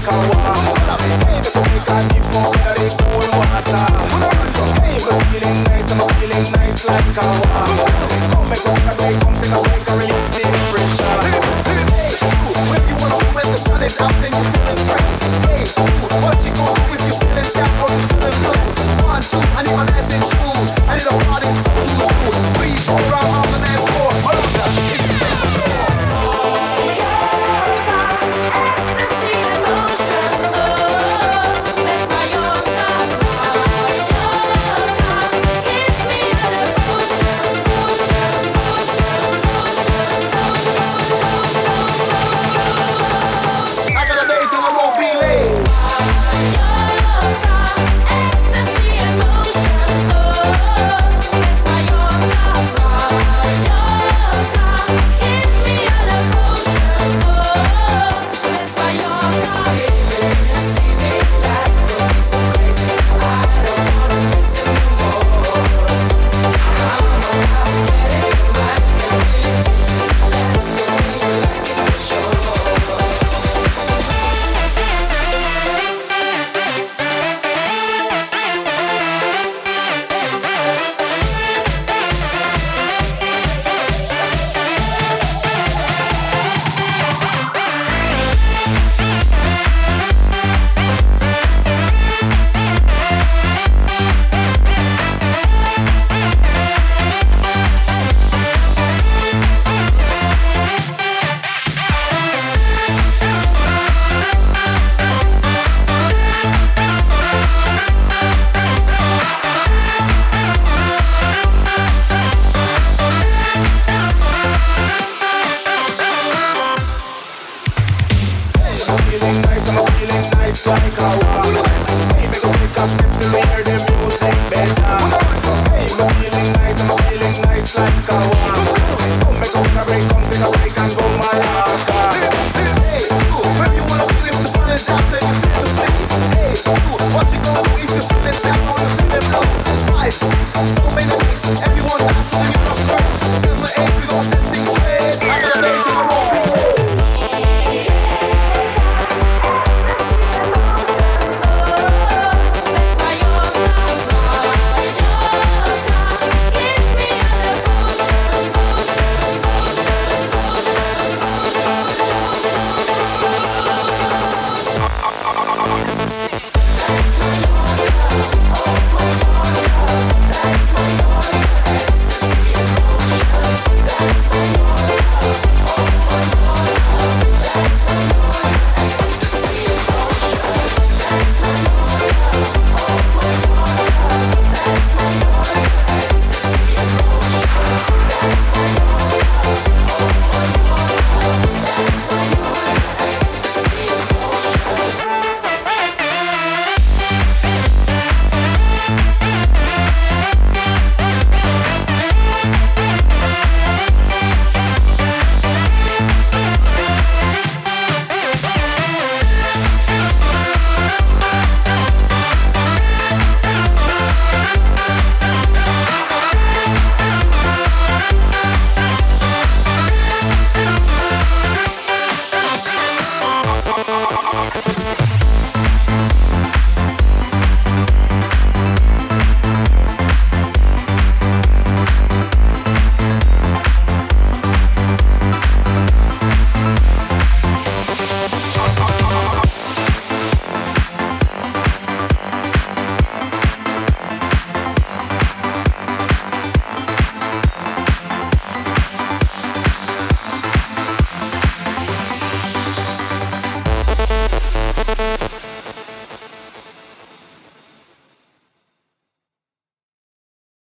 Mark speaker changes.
Speaker 1: like a war. Hey, me come make a deep more than the cool water. Hey, me feeling nice, I'm feeling nice like a war. Come make up a break, come take a break and release the pressure. Hey, where you wanna go when the sun is out and you feeling free? Hey, what you gonna do if you feeling sad or you feeling blue? 1, 2, I need my nice and true. I need a party so cool. 3, 4, round, I'm the next 4. Like a war. Hey, me go take a step to hear the music better. Hey, me feeling nice, I'm feeling nice like a war. Come make up a break, come take a break and go Malaga. Hey, where you wanna be if the sun is out and you feel the sleep? Hey, what you gonna do if you feeling sad or you feeling blue? 5, 6, so many weeks, everyone dance when you come first. 7, 8, we gon' set things straight. I gotta make this wrong.
Speaker 2: Ecstasy.